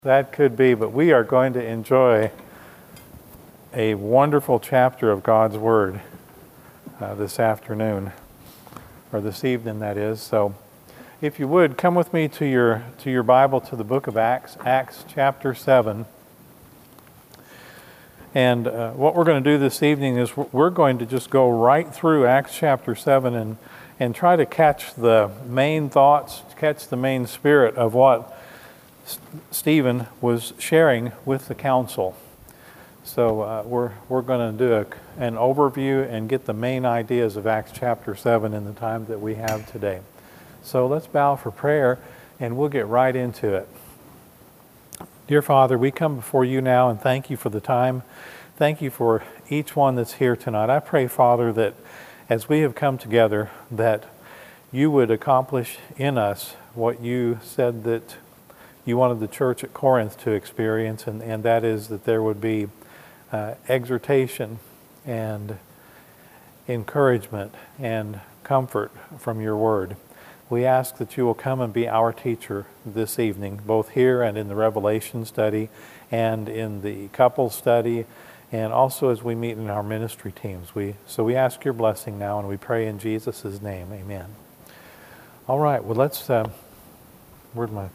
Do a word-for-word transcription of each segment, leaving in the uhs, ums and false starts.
That could be, but we are going to enjoy a wonderful chapter of God's Word uh, this afternoon, or this evening, that is. So, if you would, come with me to your to your Bible, to the book of Acts, Acts chapter seven. And uh, what we're going to do this evening is we're going to just go right through Acts chapter seven and, and try to catch the main thoughts, catch the main spirit of what Stephen was sharing with the council. So uh, we're we're going to do a, an overview and get the main ideas of Acts chapter seven in the time that we have today. So let's bow for prayer and we'll get right into it. Dear Father, we come before you now and thank you for the time. Thank you for each one that's here tonight. I pray, Father, that as we have come together, that you would accomplish in us what you said that you wanted the church at Corinth to experience, and, and that is that there would be uh, exhortation and encouragement and comfort from your word. We ask that you will come and be our teacher this evening, both here and in the Revelation study and in the couple study, and also as we meet in our ministry teams. We So we ask your blessing now, and we pray in Jesus' name, amen. All right, well let's, uh, where'd my...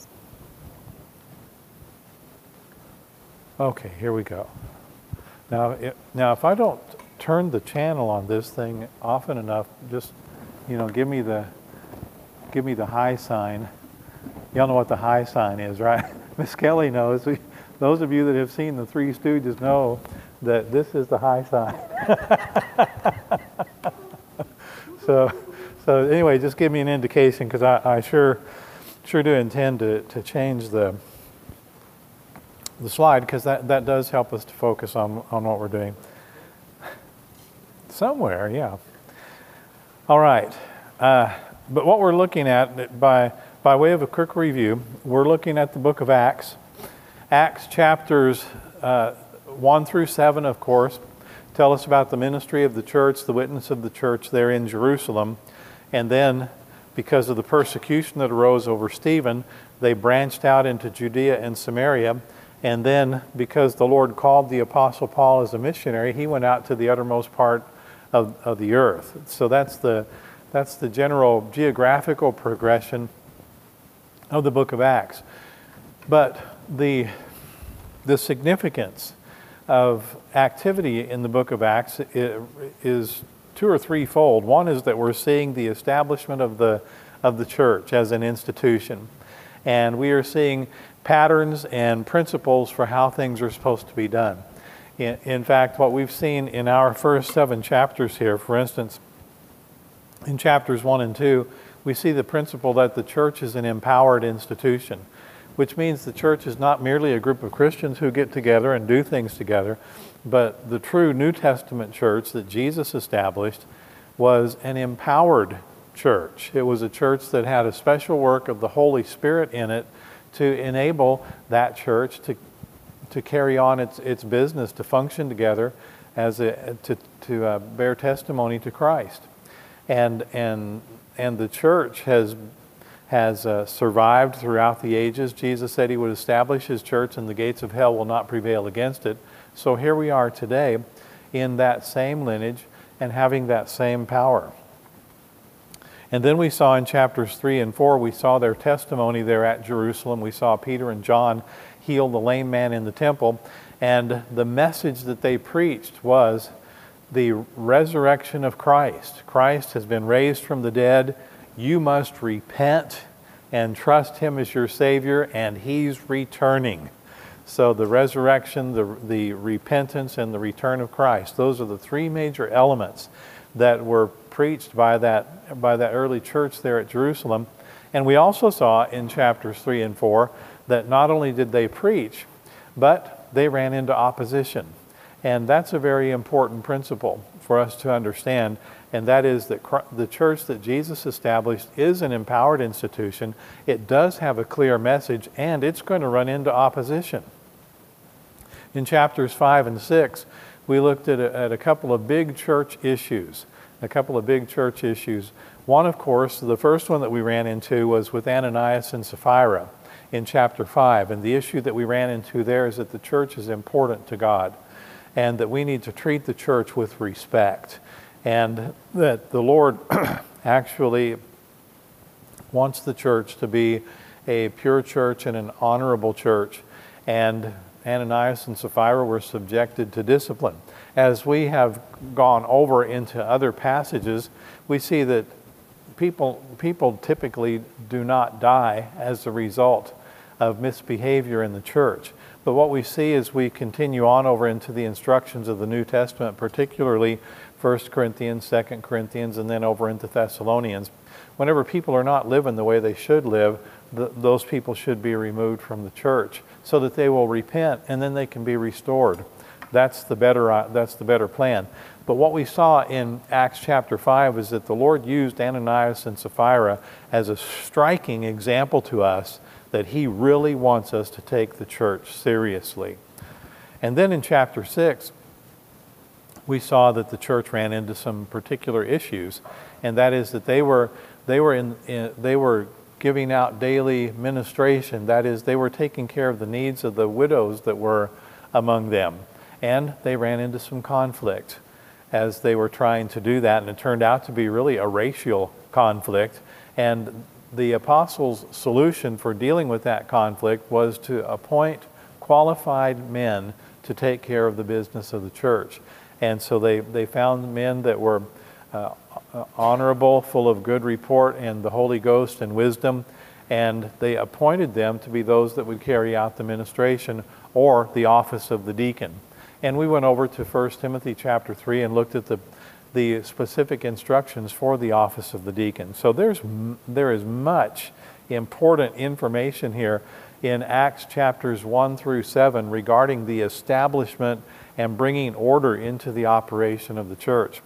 Okay, here we go. Now, it, now, if I don't turn the channel on this thing often enough, just, you know, give me the, give me the high sign. Y'all know what the high sign is, right? Miss Kelly knows. We, those of you that have seen the Three Stooges know that this is the high sign. so, so anyway, just give me an indication, because I, I sure, sure do intend to to change the. the slide, because that, that does help us to focus on, on what we're doing. Somewhere, yeah. All right. Uh, but what we're looking at, by, by way of a quick review, we're looking at the book of Acts. Acts chapters uh, one through seven, of course, tell us about the ministry of the church, the witness of the church there in Jerusalem. And then, because of the persecution that arose over Stephen, they branched out into Judea and Samaria. And then, because the Lord called the Apostle Paul as a missionary, he went out to the uttermost part of, of the earth. So that's the, that's the general geographical progression of the book of Acts. But the, the significance of activity in the book of Acts is two or threefold. One is that we're seeing the establishment of the, of the church as an institution. And we are seeing patterns and principles for how things are supposed to be done. In, in fact, what we've seen in our first seven chapters here, for instance, in chapters one and two, we see the principle that the church is an empowered institution, which means the church is not merely a group of Christians who get together and do things together, but the true New Testament church that Jesus established was an empowered church. It was a church that had a special work of the Holy Spirit in it to enable that church to to carry on its its business, to function together as a to to uh, bear testimony to Christ, and and and the church has has uh, survived throughout the ages. Jesus said he would establish his church, and the gates of hell will not prevail against it. So here we are today, in that same lineage and having that same power. And then we saw in chapters three and four, we saw their testimony there at Jerusalem. We saw Peter and John heal the lame man in the temple. And the message that they preached was the resurrection of Christ. Christ has been raised from the dead. You must repent and trust him as your Savior, and he's returning. So the resurrection, the, the repentance, and the return of Christ, those are the three major elements that were preached by that by that early church there at Jerusalem. And we also saw in chapters three and four that not only did they preach, but they ran into opposition. And that's a very important principle for us to understand, and that is that the church that Jesus established is an empowered institution. It does have a clear message, and it's going to run into opposition. In chapters five and six, we looked at a, at a couple of big church issues. A couple of big church issues. One, of course, the first one that we ran into was with Ananias and Sapphira. in chapter five. And the issue that we ran into there is that the church is important to God, and that we need to treat the church with respect, and that the Lord actually wants the church to be a pure church and an honorable church. And Ananias and Sapphira were subjected to discipline. As we have gone over into other passages, we see that people, people typically do not die as a result of misbehavior in the church. But what we see as we continue on over into the instructions of the New Testament, particularly First Corinthians, Second Corinthians, and then over into Thessalonians, whenever people are not living the way they should live, th- those people should be removed from the church so that they will repent and then they can be restored. That's the better, uh, that's the better plan. But what we saw in Acts chapter five is that the Lord used Ananias and Sapphira as a striking example to us that He really wants us to take the church seriously. And then in chapter six, we saw that the church ran into some particular issues, and that is that they were they were in, in they were giving out daily ministration. That is, they were taking care of the needs of the widows that were among them, and they ran into some conflict as they were trying to do that, and it turned out to be really a racial conflict. And the apostles' solution for dealing with that conflict was to appoint qualified men to take care of the business of the church. And so they, they found men that were uh, honorable, full of good report and the Holy Ghost and wisdom, and they appointed them to be those that would carry out the ministration or the office of the deacon. And we went over to First Timothy chapter three and looked at the the specific instructions for the office of the deacon. So there's there is much important information here in Acts chapters one through seven regarding the establishment and bringing order into the operation of the church.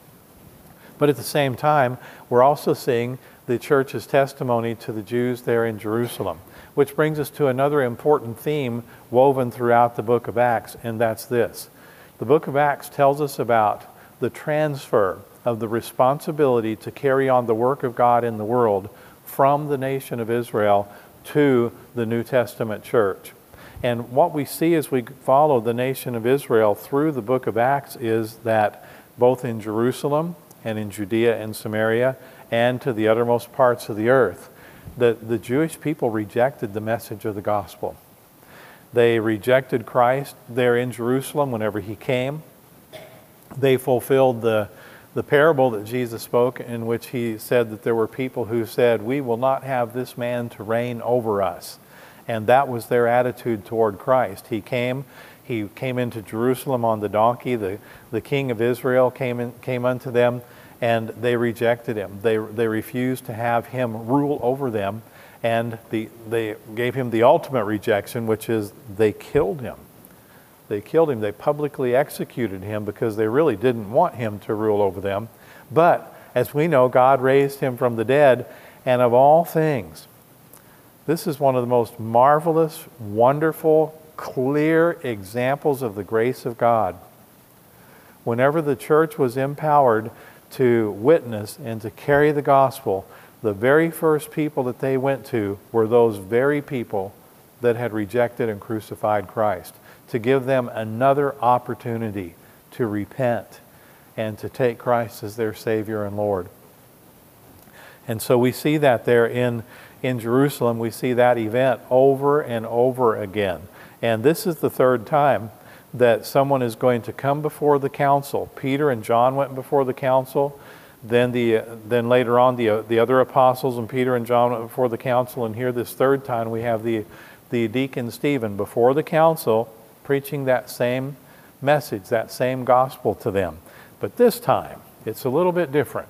But at the same time, we're also seeing the church's testimony to the Jews there in Jerusalem, which brings us to another important theme woven throughout the book of Acts, and that's this. The book of Acts tells us about the transfer of the responsibility to carry on the work of God in the world from the nation of Israel to the New Testament church. And what we see as we follow the nation of Israel through the book of Acts is that both in Jerusalem and in Judea and Samaria and to the uttermost parts of the earth, that the Jewish people rejected the message of the gospel. They rejected Christ there in Jerusalem whenever He came. They fulfilled the, the parable that Jesus spoke, in which He said that there were people who said, "We will not have this man to reign over us." And that was their attitude toward Christ. He came, he came into Jerusalem on the donkey. The, the king of Israel came in, came unto them, and they rejected Him. They, they refused to have Him rule over them, and the, they gave Him the ultimate rejection, which is they killed Him. They killed Him. They publicly executed Him because they really didn't want Him to rule over them. But as we know, God raised Him from the dead, and of all things, this is one of the most marvelous, wonderful, clear examples of the grace of God. Whenever the church was empowered to witness and to carry the gospel, the very first people that they went to were those very people that had rejected and crucified Christ, to give them another opportunity to repent and to take Christ as their Savior and Lord. And so we see that there in, in Jerusalem. We see that event over and over again. And this is the third time that someone is going to come before the council. Peter and John went before the council. Then the then later on the the other apostles and Peter and John went before the council. And here this third time we have the the deacon Stephen before the council preaching that same message, that same gospel to them. But this time it's a little bit different.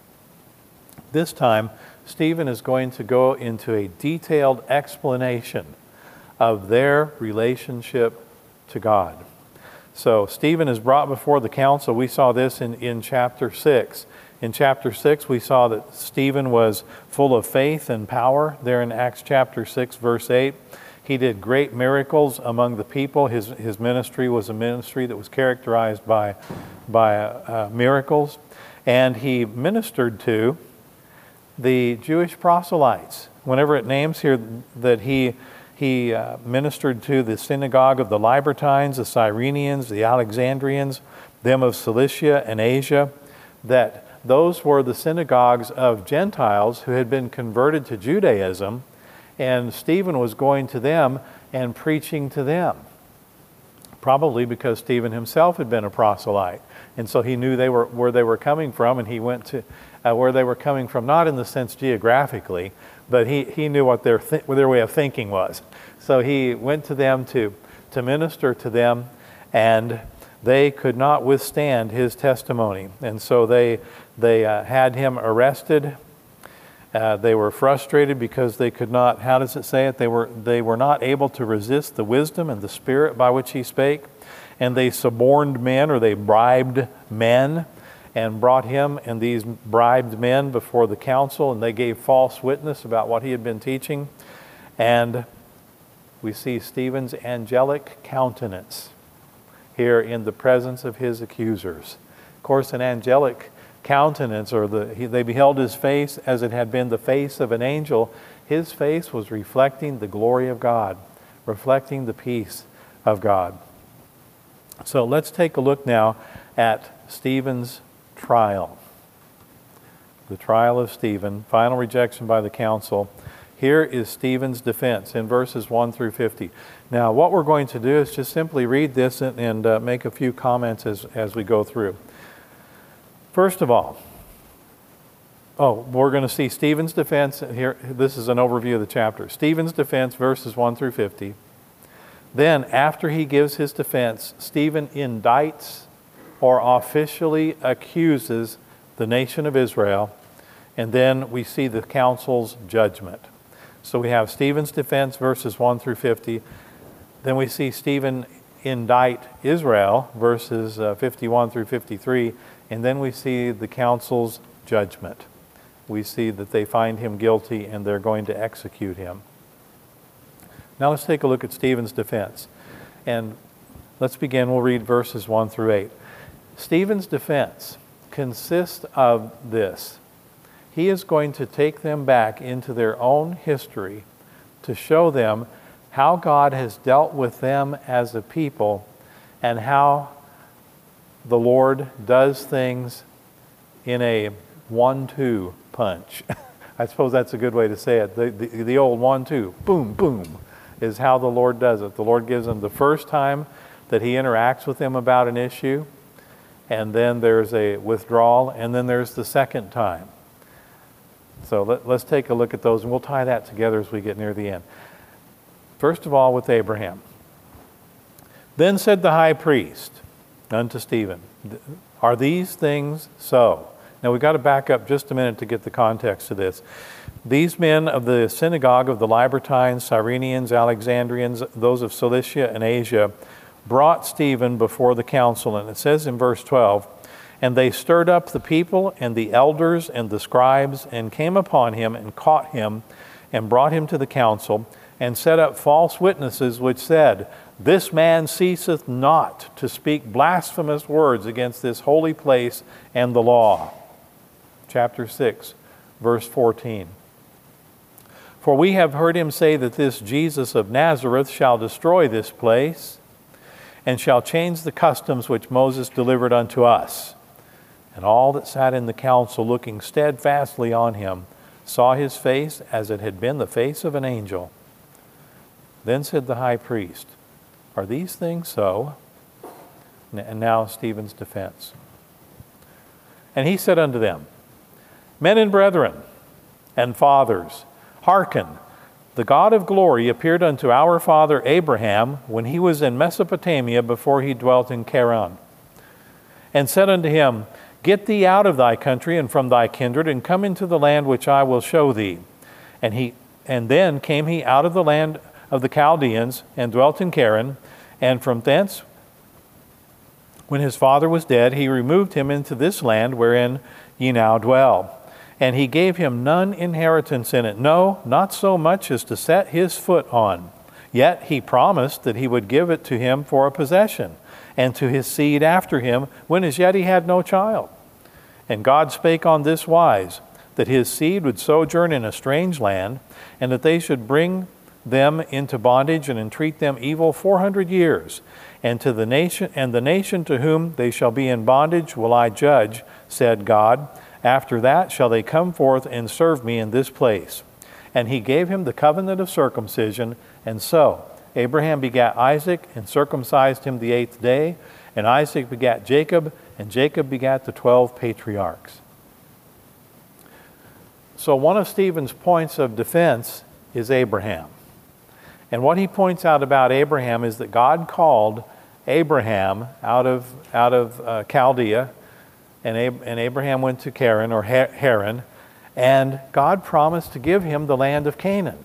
This time Stephen is going to go into a detailed explanation of their relationship to God. So Stephen is brought before the council. We saw this in, in chapter six. In chapter six, we saw that Stephen was full of faith and power. There in Acts chapter six, verse eight, he did great miracles among the people. His, his ministry was a ministry that was characterized by, by uh, miracles. And he ministered to the Jewish proselytes whenever it names here that he he uh, ministered to the synagogue of the Libertines, the Cyrenians, the Alexandrians, them of Cilicia and Asia, that those were the synagogues of Gentiles who had been converted to Judaism, and Stephen was going to them and preaching to them. Probably because Stephen himself had been a proselyte, and so he knew they were where they were coming from, and he went to uh, where they were coming from, not in the sense geographically, but he, he knew what their th- what their way of thinking was. So he went to them to to minister to them, and they could not withstand his testimony, and so they they uh, had him arrested. Uh, they were frustrated because they could not, how does it say it? They were, they were not able to resist the wisdom and the spirit by which he spake. And they suborned men, or they bribed men, and brought him and these bribed men before the council, and they gave false witness about what he had been teaching. And we see Stephen's angelic countenance here in the presence of his accusers. Of course, an angelic countenance, or the he, they beheld his face as it had been the face of an angel. His face was reflecting the glory of God, reflecting the peace of God. So let's take a look now at Stephen's trial. The trial of Stephen, final rejection by the council. Here is Stephen's defense in verses one through fifty. Now, what we're going to do is just simply read this and, and uh, make a few comments as, as we go through. First of all, oh, we're going to see Stephen's defense. Here, this is an overview of the chapter. Stephen's defense, verses one through fifty. Then, after he gives his defense, Stephen indicts or officially accuses the nation of Israel, and then we see the council's judgment. So we have Stephen's defense, verses one through fifty. Then we see Stephen indict Israel, verses uh, fifty-one through fifty-three. And then we see the council's judgment. We see that they find him guilty and they're going to execute him. Now let's take a look at Stephen's defense. And let's begin. We'll read verses one through eight. Stephen's defense consists of this. He is going to take them back into their own history to show them how God has dealt with them as a people and how the Lord does things in a one two punch. I suppose that's a good way to say it. The, the, the old one two, boom, boom, is how the Lord does it. The Lord gives them the first time that he interacts with them about an issue, and then there's a withdrawal, and then there's the second time. So let, let's take a look at those, and we'll tie that together as we get near the end. First of all, with Abraham. Then said the high priest unto Stephen, are these things so? Now we've got to back up just a minute to get the context of this. These men of the synagogue of the Libertines, Cyrenians, Alexandrians, those of Cilicia and Asia, brought Stephen before the council. And it says in verse twelve, and they stirred up the people and the elders and the scribes, and came upon him and caught him and brought him to the council, and set up false witnesses which said, this man ceaseth not to speak blasphemous words against this holy place and the law. Chapter six, verse fourteen. For we have heard him say that this Jesus of Nazareth shall destroy this place, and shall change the customs which Moses delivered unto us. And all that sat in the council, looking steadfastly on him, saw his face as it had been the face of an angel. Then said the high priest, are these things so? And now Stephen's defense. And he said unto them, men and brethren and fathers, hearken, the God of glory appeared unto our father Abraham when he was in Mesopotamia before he dwelt in Charan, and said unto him, get thee out of thy country and from thy kindred, and come into the land which I will show thee. And he, and then came he out of the land of the Chaldeans, and dwelt in Charan, and from thence, when his father was dead, he removed him into this land wherein ye now dwell. And he gave him none inheritance in it, no, not so much as to set his foot on. Yet he promised that he would give it to him for a possession, and to his seed after him, when as yet he had no child. And God spake on this wise, that his seed would sojourn in a strange land, and that they should bring them into bondage and entreat them evil four hundred years. And to the nation and the nation to whom they shall be in bondage will I judge, said God. After that shall they come forth and serve me in this place. And he gave him the covenant of circumcision, and so Abraham begat Isaac and circumcised him the eighth day, and Isaac begat Jacob, and Jacob begat the twelve patriarchs. So one of Stephen's points of defense is Abraham. And what he points out about Abraham is that God called Abraham out of, out of uh, Chaldea, and, Ab- and Abraham went to Haran, or Har- Haran, and God promised to give him the land of Canaan.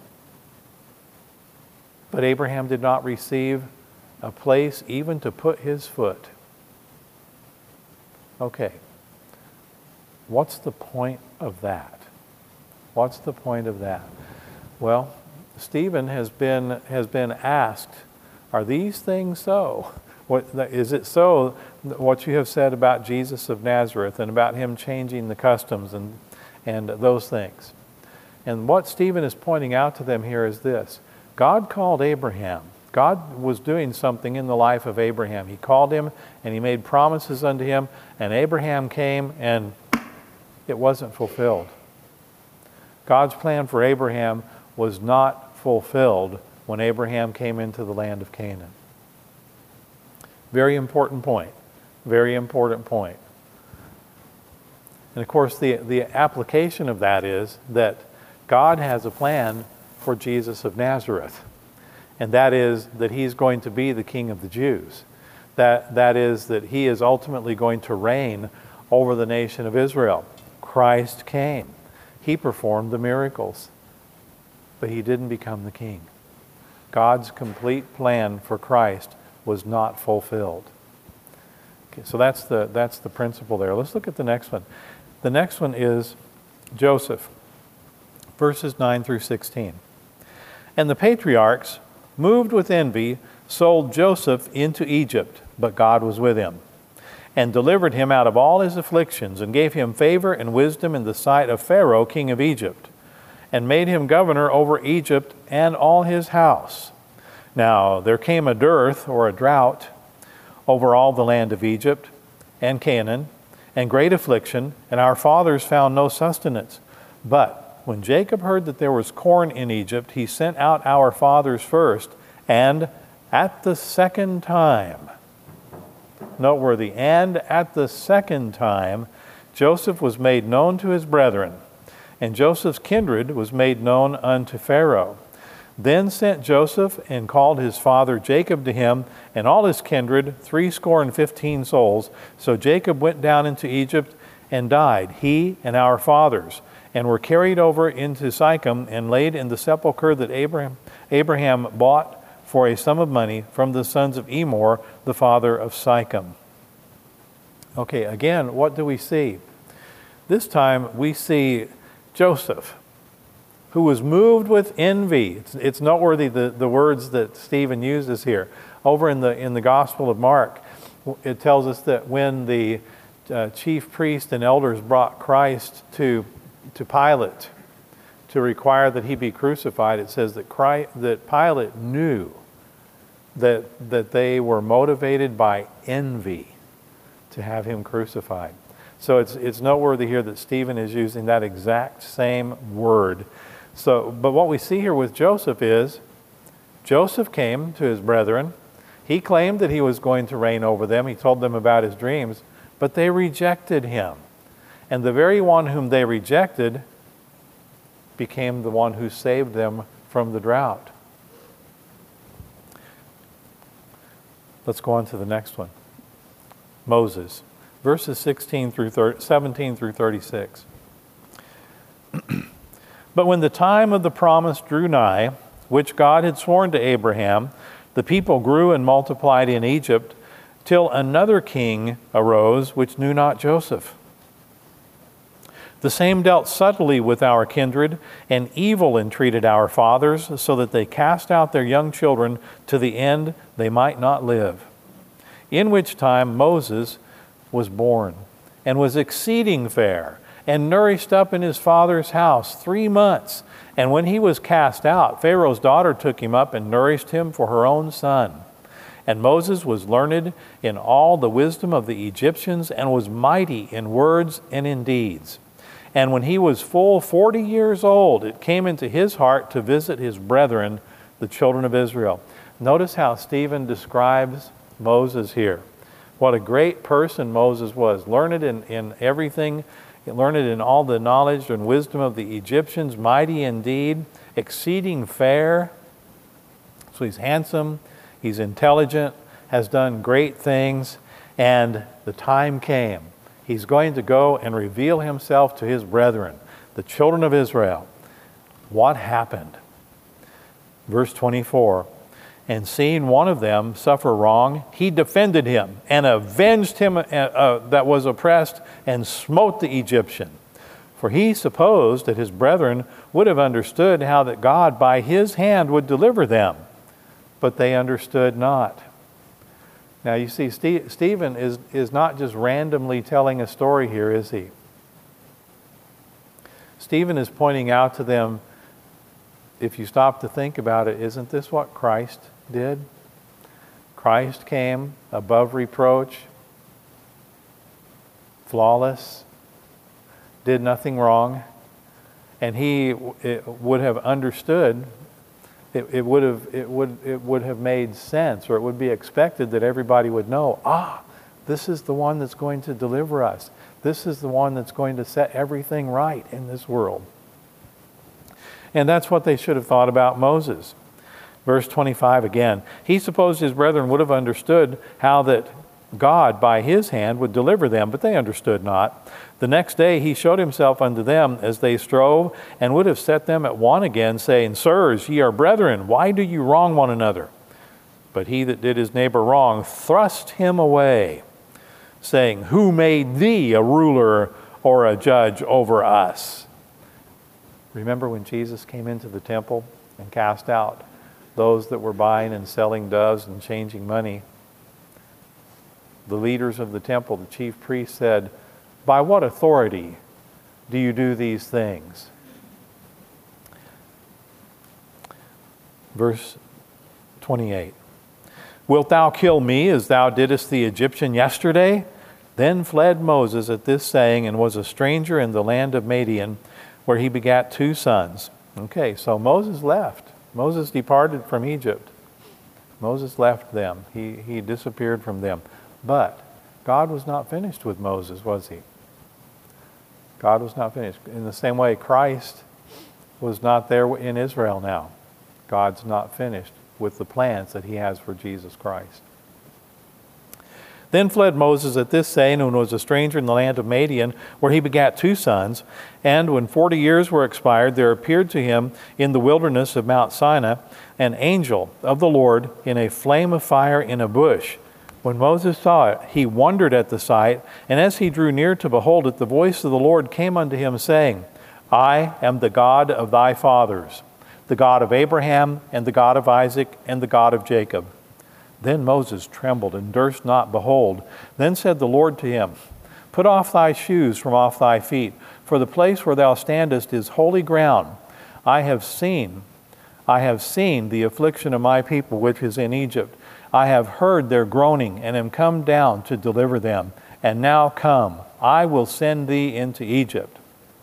But Abraham did not receive a place even to put his foot. Okay, what's the point of that? What's the point of that? Well, Stephen has been has been asked, are these things so? What, is it so what you have said about Jesus of Nazareth and about him changing the customs and, and those things? And what Stephen is pointing out to them here is this. God called Abraham. God was doing something in the life of Abraham. He called him and he made promises unto him, and Abraham came and it wasn't fulfilled. God's plan for Abraham was not fulfilled when Abraham came into the land of Canaan. Very important point. Very important point. And of course, the, the application of that is that God has a plan for Jesus of Nazareth. And that is that he's going to be the King of the Jews. That, that is that he is ultimately going to reign over the nation of Israel. Christ came. He performed the miracles. But he didn't become the king. God's complete plan for Christ was not fulfilled. Okay, so that's the, that's the principle there. Let's look at the next one. The next one is Joseph, verses nine through sixteen. And the patriarchs, moved with envy, sold Joseph into Egypt, but God was with him, and delivered him out of all his afflictions, and gave him favor and wisdom in the sight of Pharaoh, king of Egypt, and made him governor over Egypt and all his house. Now there came a dearth, or a drought, over all the land of Egypt and Canaan, and great affliction, and our fathers found no sustenance. But when Jacob heard that there was corn in Egypt, he sent out our fathers first, and at the second time, noteworthy, and at the second time, Joseph was made known to his brethren, and Joseph's kindred was made known unto Pharaoh. Then sent Joseph and called his father Jacob to him, and all his kindred, threescore and fifteen souls. So Jacob went down into Egypt and died, he and our fathers, and were carried over into Sychem and laid in the sepulchre that Abraham, Abraham bought for a sum of money from the sons of Emor, the father of Sychem. Okay, again, what do we see? This time we see Joseph, who was moved with envy. It's, it's noteworthy the, the words that Stephen uses here. Over in the in the Gospel of Mark, it tells us that when the uh, chief priest and elders brought Christ to to Pilate to require that he be crucified, it says that Christ, that Pilate knew that that they were motivated by envy to have him crucified. So it's it's noteworthy here that Stephen is using that exact same word. So, but what we see here with Joseph is, Joseph came to his brethren. He claimed that he was going to reign over them. He told them about his dreams, but they rejected him. And the very one whom they rejected became the one who saved them from the drought. Let's go on to the next one. Moses, verses sixteen through thirty, seventeen through thirty-six. But when the time of the promise drew nigh, which God had sworn to Abraham, the people grew and multiplied in Egypt, till another king arose, which knew not Joseph. The same dealt subtly with our kindred, and evil entreated our fathers, so that they cast out their young children to the end they might not live. In which time Moses was born, and was exceeding fair, and nourished up in his father's house three months. And when he was cast out, Pharaoh's daughter took him up and nourished him for her own son. And Moses was learned in all the wisdom of the Egyptians and was mighty in words and in deeds. And when he was full forty years old, it came into his heart to visit his brethren, the children of Israel. Notice how Stephen describes Moses here. What a great person Moses was, learned in, in everything, learned in all the knowledge and wisdom of the Egyptians, mighty indeed, exceeding fair. So he's handsome, he's intelligent, has done great things, and the time came. He's going to go and reveal himself to his brethren, the children of Israel. What happened? Verse twenty-four, and seeing one of them suffer wrong, he defended him and avenged him uh, uh, that was oppressed and smote the Egyptian. For he supposed that his brethren would have understood how that God by his hand would deliver them, but they understood not. Now you see, Ste- Stephen is, is not just randomly telling a story here, is he? Stephen is pointing out to them, if you stop to think about it, isn't this what Christ did? Christ came above reproach, flawless, did nothing wrong, and he it would have understood. It, it would have it would it would have made sense, or it would be expected that everybody would know, ah, this is the one that's going to deliver us. This is the one that's going to set everything right in this world. And that's what they should have thought about Moses. Verse twenty-five again. He supposed his brethren would have understood how that God by his hand would deliver them, but they understood not. The next day he showed himself unto them as they strove, and would have set them at one again, saying, Sirs, ye are brethren, why do you wrong one another? But he that did his neighbor wrong thrust him away, saying, Who made thee a ruler or a judge over us? Remember when Jesus came into the temple and cast out those that were buying and selling doves and changing money? The leaders of the temple, the chief priests, said, By what authority do you do these things? Verse twenty-eight. Wilt thou kill me as thou didst the Egyptian yesterday? Then fled Moses at this saying, and was a stranger in the land of Madian, where he begat two sons. Okay, so Moses left. Moses departed from Egypt. Moses left them. He, he disappeared from them. But God was not finished with Moses, was he? God was not finished. In the same way, Christ was not there in Israel now. God's not finished with the plans that he has for Jesus Christ. Then fled Moses at this saying, and was a stranger in the land of Madian, where he begat two sons. And when forty years were expired, there appeared to him in the wilderness of Mount Sinai an angel of the Lord in a flame of fire in a bush. When Moses saw it, he wondered at the sight, and as he drew near to behold it, the voice of the Lord came unto him, saying, I am the God of thy fathers, the God of Abraham, and the God of Isaac, and the God of Jacob. Then Moses trembled, and durst not behold. Then said the Lord to him, Put off thy shoes from off thy feet, for the place where thou standest is holy ground. I have seen, I have seen the affliction of my people which is in Egypt. I have heard their groaning, and am come down to deliver them. And now come, I will send thee into Egypt.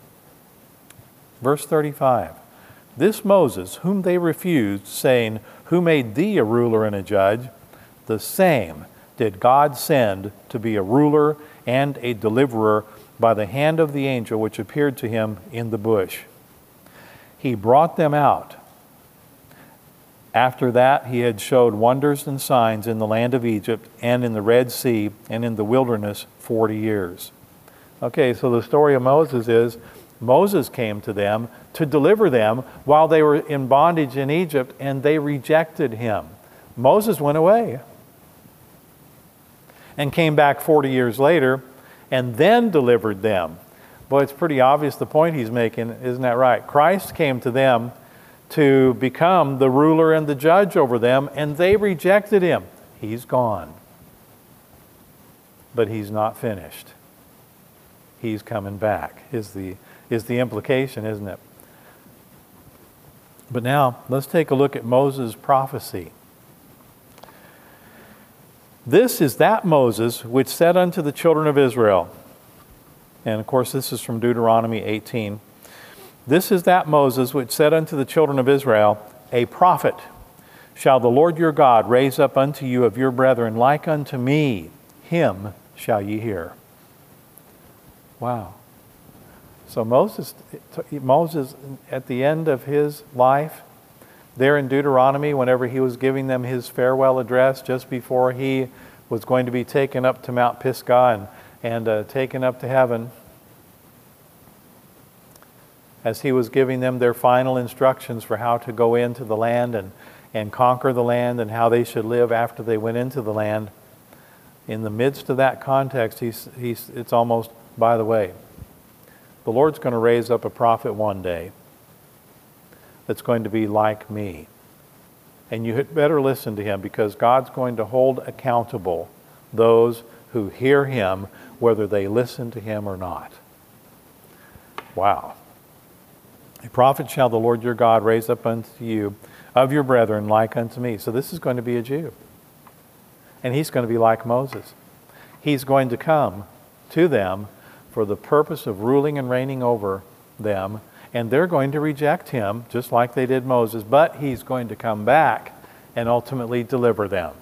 Verse thirty-five. This Moses, whom they refused, saying, Who made thee a ruler and a judge? The same did God send to be a ruler and a deliverer by the hand of the angel which appeared to him in the bush. He brought them out. After that, he had showed wonders and signs in the land of Egypt and in the Red Sea and in the wilderness forty years. Okay, so the story of Moses is Moses came to them to deliver them while they were in bondage in Egypt, and they rejected him. Moses went away and came back forty years later and then delivered them. Boy, it's pretty obvious the point he's making, isn't that right? Christ came to them to become the ruler and the judge over them, and they rejected him. He's gone. But he's not finished. he's coming back, is the, is the implication, isn't it? But now, let's take a look at Moses' prophecy. This is that Moses which said unto the children of Israel, and of course this is from Deuteronomy eighteen. This is that Moses which said unto the children of Israel, a prophet shall the Lord your God raise up unto you of your brethren like unto me, him shall ye hear. Wow. So Moses, Moses at the end of his life, there in Deuteronomy, whenever he was giving them his farewell address, just before he was going to be taken up to Mount Pisgah and, and uh, taken up to heaven, as he was giving them their final instructions for how to go into the land and, and conquer the land and how they should live after they went into the land, in the midst of that context, he's, he's, it's almost, by the way, the Lord's going to raise up a prophet one day that's going to be like me. And you had better listen to him, because God's going to hold accountable those who hear him, whether they listen to him or not. Wow. A prophet shall the Lord your God raise up unto you of your brethren like unto me. So this is going to be a Jew. And he's going to be like Moses. He's going to come to them for the purpose of ruling and reigning over them. And they're going to reject him, just like they did Moses. But he's going to come back and ultimately deliver them.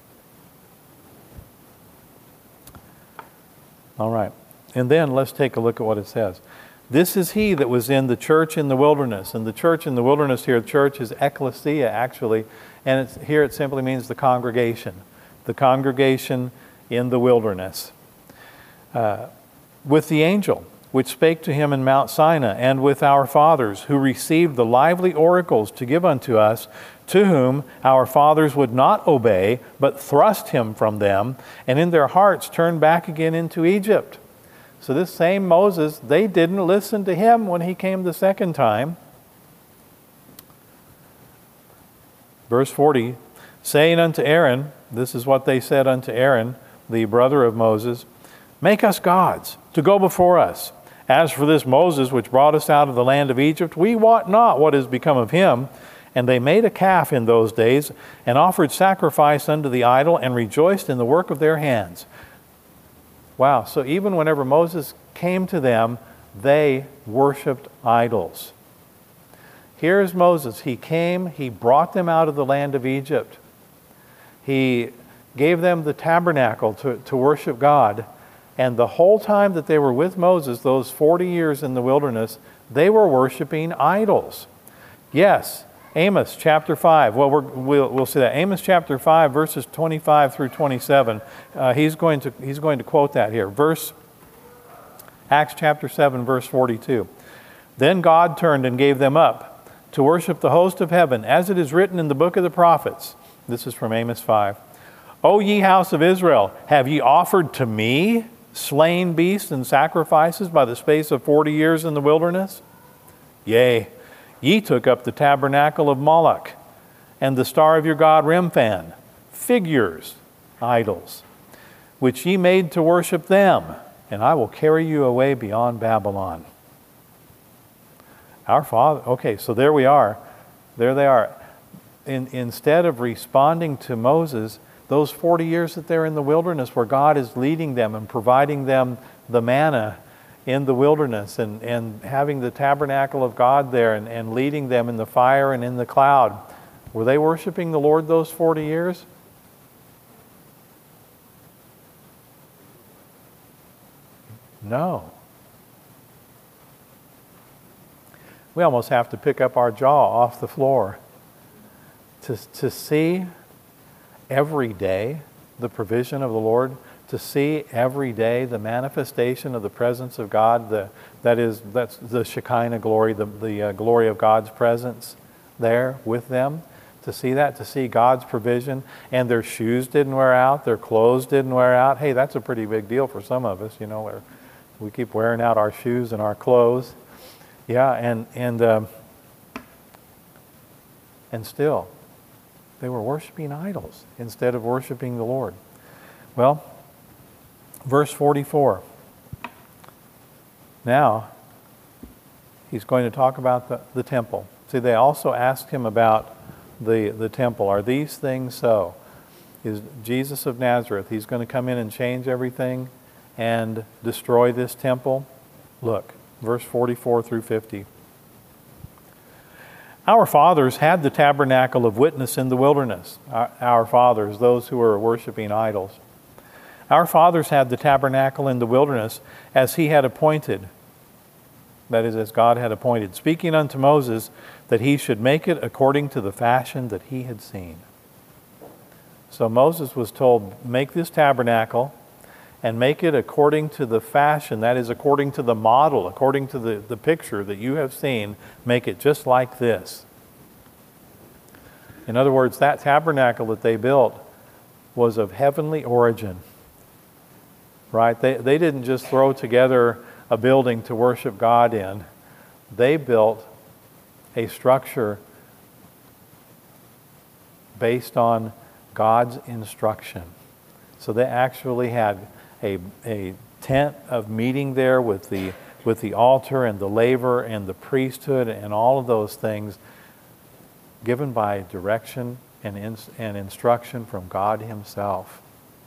All right. And then let's take a look at what it says. This is he that was in the church in the wilderness. And the church in the wilderness here, the church is ecclesia, actually. And it's, here it simply means the congregation. The congregation in the wilderness. Uh, with the angel which spake to him in Mount Sinai, and with our fathers, who received the lively oracles to give unto us, to whom our fathers would not obey, but thrust him from them, and in their hearts turned back again into Egypt. So this same Moses, they didn't listen to him when he came the second time. Verse forty, saying unto Aaron, this is what they said unto Aaron, the brother of Moses, make us gods to go before us. As for this Moses, which brought us out of the land of Egypt, we wot not what is become of him. And they made a calf in those days, and offered sacrifice unto the idol, and rejoiced in the work of their hands. Wow, so even whenever Moses came to them, they worshipped idols. Here's Moses. He came, he brought them out of the land of Egypt. He gave them the tabernacle to, to worship God. And the whole time that they were with Moses, those forty years in the wilderness, they were worshiping idols. Yes, Amos chapter five. Well, we're, we'll, we'll see that. Amos chapter five, verses twenty-five through twenty-seven. Uh, he's going to he's going to quote that here. Verse Acts chapter seven, verse forty-two. Then God turned and gave them up to worship the host of heaven, as it is written in the book of the prophets. This is from Amos five. O ye house of Israel, have ye offered to me slain beasts and sacrifices by the space of forty years in the wilderness? Yea, ye took up the tabernacle of Moloch, and the star of your god Remphan, figures, idols, which ye made to worship them, and I will carry you away beyond Babylon. Our Father, okay, so there we are. There they are. In, instead of responding to Moses, those forty years that they're in the wilderness, where God is leading them and providing them the manna in the wilderness, and, and having the tabernacle of God there, and, and leading them in the fire and in the cloud, were they worshiping the Lord those forty years? No. We almost have to pick up our jaw off the floor to, to see every day the provision of the Lord, to see every day the manifestation of the presence of God, the, that is, that's the Shekinah glory, the, the uh, glory of God's presence there with them, to see that, to see God's provision, and their shoes didn't wear out, their clothes didn't wear out. Hey, that's a pretty big deal for some of us, you know, where we keep wearing out our shoes and our clothes. Yeah, and, and, um, and still, they were worshiping idols instead of worshiping the Lord. Well, verse forty-four. Now, he's going to talk about the, the temple. See, they also asked him about the, the temple. Are these things so? Is Jesus of Nazareth, he's going to come in and change everything and destroy this temple? Look, verse forty-four through fifty. Our fathers had the tabernacle of witness in the wilderness. Our, our fathers, those who were worshiping idols. Our fathers had the tabernacle in the wilderness as he had appointed. That is, as God had appointed, speaking unto Moses that he should make it according to the fashion that he had seen. So Moses was told, make this tabernacle and make it according to the fashion, that is, according to the model, according to the, the picture that you have seen, make it just like this. In other words, that tabernacle that they built was of heavenly origin. Right? They, they didn't just throw together a building to worship God in. They built a structure based on God's instruction. So they actually had a, a tent of meeting there with the, with the altar and the laver and the priesthood and all of those things given by direction and, in, and instruction from God himself.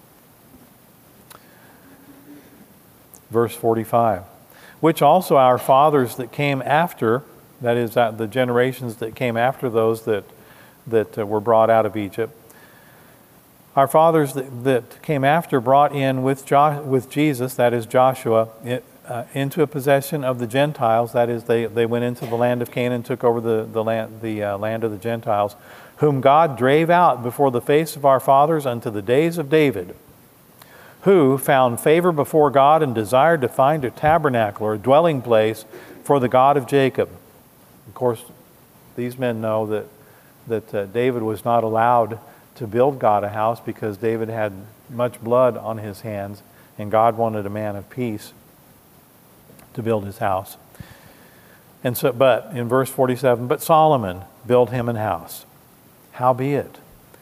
Verse forty-five, which also our fathers that came after, that is, the generations that came after those that, that were brought out of Egypt, our fathers that, that came after brought in with, jo- with Jesus, that is Joshua, it, uh, into a possession of the Gentiles, that is, they, they went into the land of Canaan, took over the, the, land, the uh, land of the Gentiles, whom God drave out before the face of our fathers unto the days of David, who found favor before God and desired to find a tabernacle or a dwelling place for the God of Jacob. Of course, these men know that, that uh, David was not allowed to build God a house because David had much blood on his hands, and God wanted a man of peace to build his house. And so, but in verse forty-seven, but Solomon built him an house. Howbeit,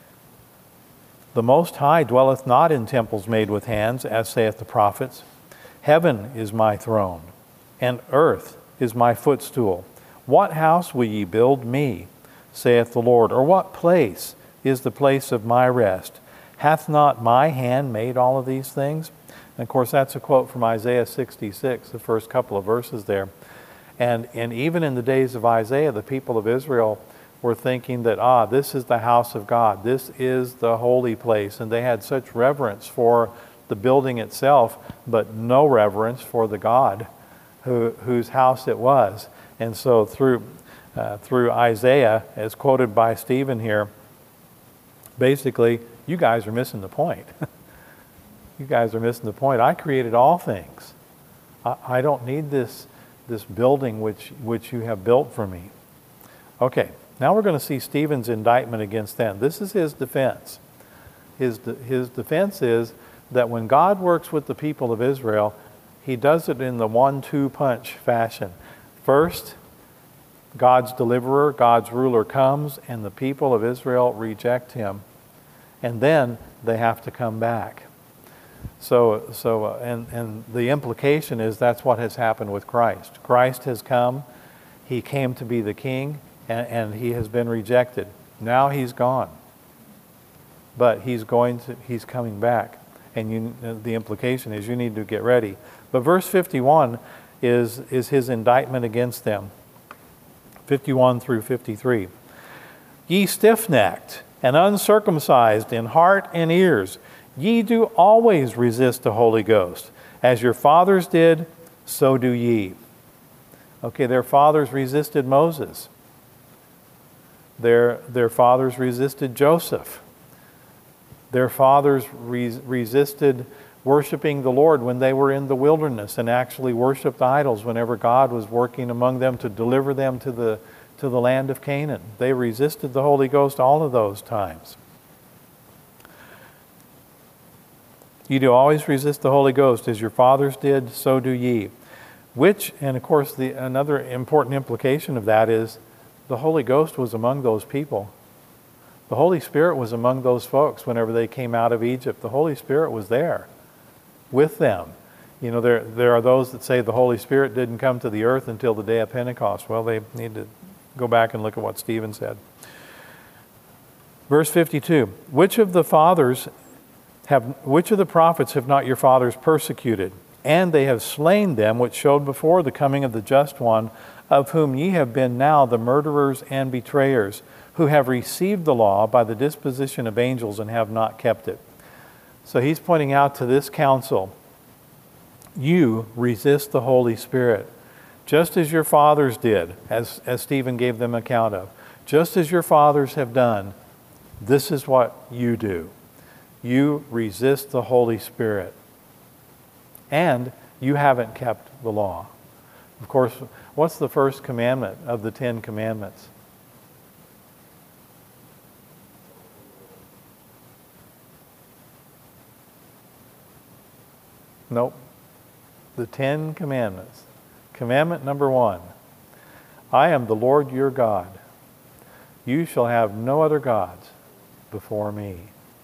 the Most High dwelleth not in temples made with hands, as saith the prophets. Heaven is my throne, and earth is my footstool. What house will ye build me, saith the Lord? Or what place is the place of my rest? Hath not my hand made all of these things? And of course, that's a quote from Isaiah sixty-six, the first couple of verses there. And, and even in the days of Isaiah, the people of Israel were thinking that, ah, this is the house of God. This is the holy place. And they had such reverence for the building itself, but no reverence for the God who, whose house it was. And so through, uh, through Isaiah, as quoted by Stephen here, basically, you guys are missing the point. You guys are missing the point. I created all things. I, I don't need this, this building which, which you have built for me. Okay. Now we're going to see Stephen's indictment against them. This is his defense. His, his defense is that when God works with the people of Israel, he does it in the one two punch fashion. First, God's deliverer, God's ruler comes, and the people of Israel reject him. And then they have to come back. So, so uh, and, and the implication is that's what has happened with Christ. Christ has come. He came to be the king. And, and he has been rejected. Now he's gone. But he's going to, he's coming back. And you, the implication is you need to get ready. But verse fifty-one is, is his indictment against them. fifty-one through fifty-three. Ye stiff-necked and uncircumcised in heart and ears, ye do always resist the Holy Ghost. As your fathers did, so do ye. Okay, their fathers resisted Moses. Their, their fathers resisted Joseph. Their fathers re- resisted worshiping the Lord when they were in the wilderness and actually worshiped idols whenever God was working among them to deliver them to the, to the land of Canaan. They resisted the Holy Ghost all of those times. Ye do always resist the Holy Ghost, as your fathers did, so do ye. Which, and of course, the, another important implication of that is the Holy Ghost was among those people. The Holy Spirit was among those folks whenever they came out of Egypt. The Holy Spirit was there with them. You know, there, there are those that say the Holy Spirit didn't come to the earth until the day of Pentecost. Well, they need to go back and look at what Stephen said. Verse fifty-two, which of the fathers have, which of the prophets have not your fathers persecuted? And they have slain them which showed before the coming of the just one, of whom ye have been now the murderers and betrayers, who have received the law by the disposition of angels and have not kept it. So he's pointing out to this council, you resist the Holy Spirit, just as your fathers did, as, as Stephen gave them account of. Just as your fathers have done, this is what you do. You resist the Holy Spirit. And you haven't kept the law. Of course, what's the first commandment of the Ten Commandments? Nope. The Ten Commandments. Commandment number one. I am the Lord your God. You shall have no other gods before me.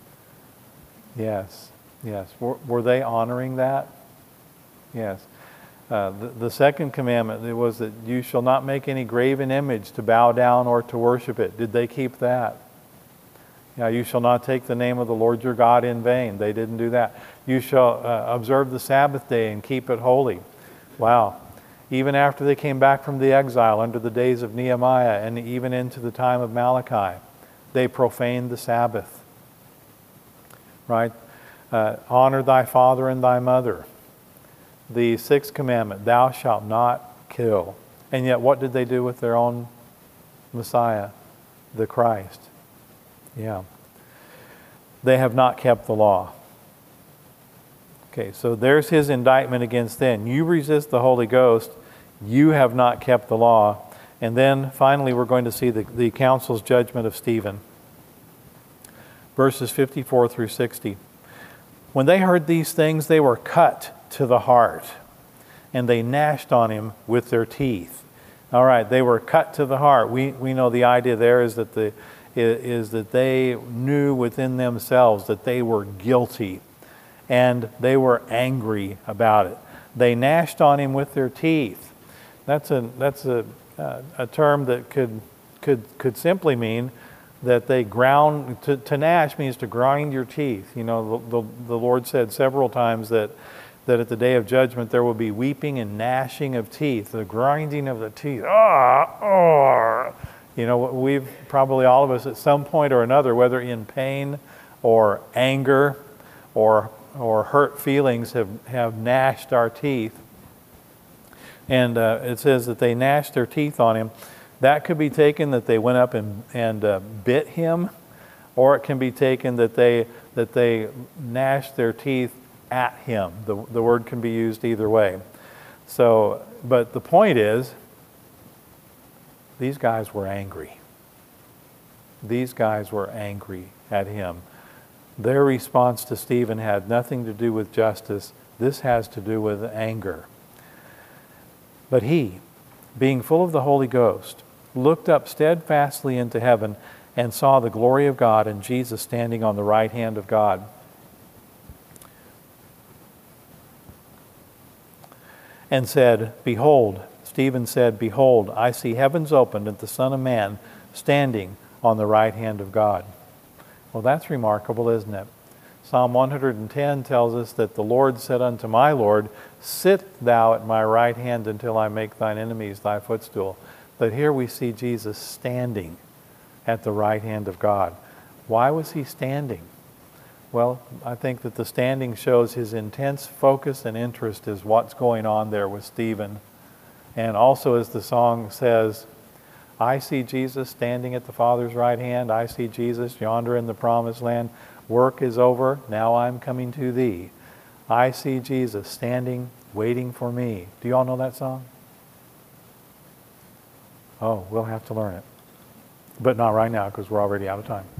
Yes, yes. Were, were they honoring that? Yes. Uh, the, the second commandment it was that you shall not make any graven image to bow down or to worship it. Did they keep that? Yeah, you shall not take the name of the Lord your God in vain. They didn't do that. You shall uh, observe the Sabbath day and keep it holy. Wow. Even after they came back from the exile under the days of Nehemiah and even into the time of Malachi, they profaned the Sabbath. Right? Uh, honor thy father and thy mother. The sixth commandment, thou shalt not kill. And yet what did they do with their own Messiah, the Christ? Yeah. They have not kept the law. Okay, so there's his indictment against them. You resist the Holy Ghost. You have not kept the law. And then finally we're going to see the, the council's judgment of Stephen. Verses fifty-four through sixty. When they heard these things, they were cut to the heart, and they gnashed on him with their teeth. All right, they were cut to the heart. We we know the idea there is that the is that they knew within themselves that they were guilty, and they were angry about it. They gnashed on him with their teeth. That's a that's a uh, a term that could could could simply mean that they ground. To, to gnash means to grind your teeth. You know, the, the the Lord said several times that. that at the day of judgment there will be weeping and gnashing of teeth, the grinding of the teeth. Ah, oh. You know, we've probably all of us at some point or another, whether in pain or anger or or hurt feelings, have, have gnashed our teeth. And uh, it says that they gnashed their teeth on him. That could be taken that they went up and, and uh, bit him, or it can be taken that they that they gnashed their teeth at him. The, the word can be used either way. So, but the point is, these guys were angry. These guys were angry at him. Their response to Stephen had nothing to do with justice. This has to do with anger. But he, being full of the Holy Ghost, looked up steadfastly into heaven and saw the glory of God and Jesus standing on the right hand of God. And said, Behold, Stephen said, Behold, I see heavens opened and the Son of Man standing on the right hand of God. Well, that's remarkable, isn't it? Psalm one hundred ten tells us that the Lord said unto my Lord, Sit thou at my right hand until I make thine enemies thy footstool. But here we see Jesus standing at the right hand of God. Why was he standing? Well, I think that the standing shows his intense focus and interest is what's going on there with Stephen. And also, as the song says, I see Jesus standing at the Father's right hand. I see Jesus yonder in the promised land. Work is over. Now I'm coming to thee. I see Jesus standing, waiting for me. Do you all know that song? Oh, we'll have to learn it. But not right now, because we're already out of time.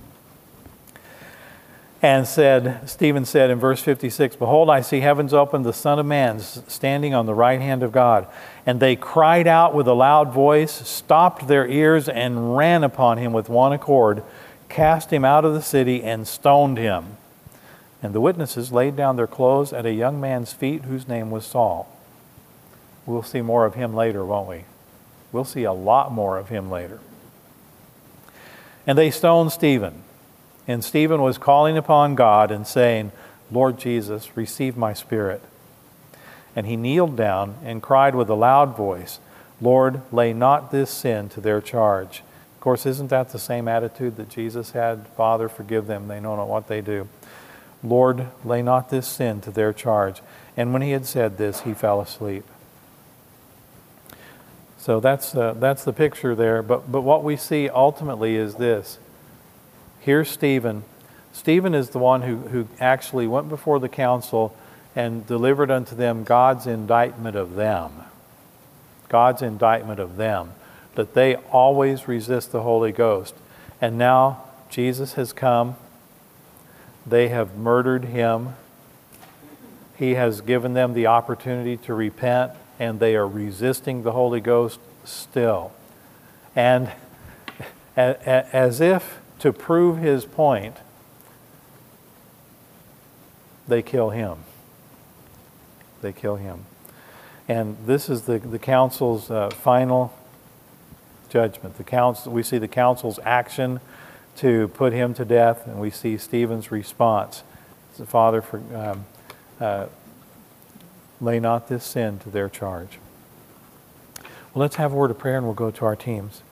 And said, Stephen said in verse fifty-six, Behold, I see heavens opened, the Son of Man standing on the right hand of God. And they cried out with a loud voice, stopped their ears, and ran upon him with one accord, cast him out of the city, and stoned him. And the witnesses laid down their clothes at a young man's feet whose name was Saul. We'll see more of him later, won't we? We'll see a lot more of him later. And they stoned Stephen. And Stephen was calling upon God and saying, Lord Jesus, receive my spirit. And he kneeled down and cried with a loud voice, Lord, lay not this sin to their charge. Of course, isn't that the same attitude that Jesus had? Father, forgive them, they know not what they do. Lord, lay not this sin to their charge. And when he had said this, he fell asleep. So that's uh, that's the picture there. But but what we see ultimately is this. Here's Stephen. Stephen is the one who, who actually went before the council and delivered unto them God's indictment of them. God's indictment of them. That they always resist the Holy Ghost. And now Jesus has come. They have murdered him. He has given them the opportunity to repent, and they are resisting the Holy Ghost still. And as if to prove his point, they kill him. They kill him. And this is the, the council's uh, final judgment. The council, we see the council's action to put him to death, and we see Stephen's response. Father, for, um, uh, lay not this sin to their charge. Well, let's have a word of prayer and we'll go to our teams.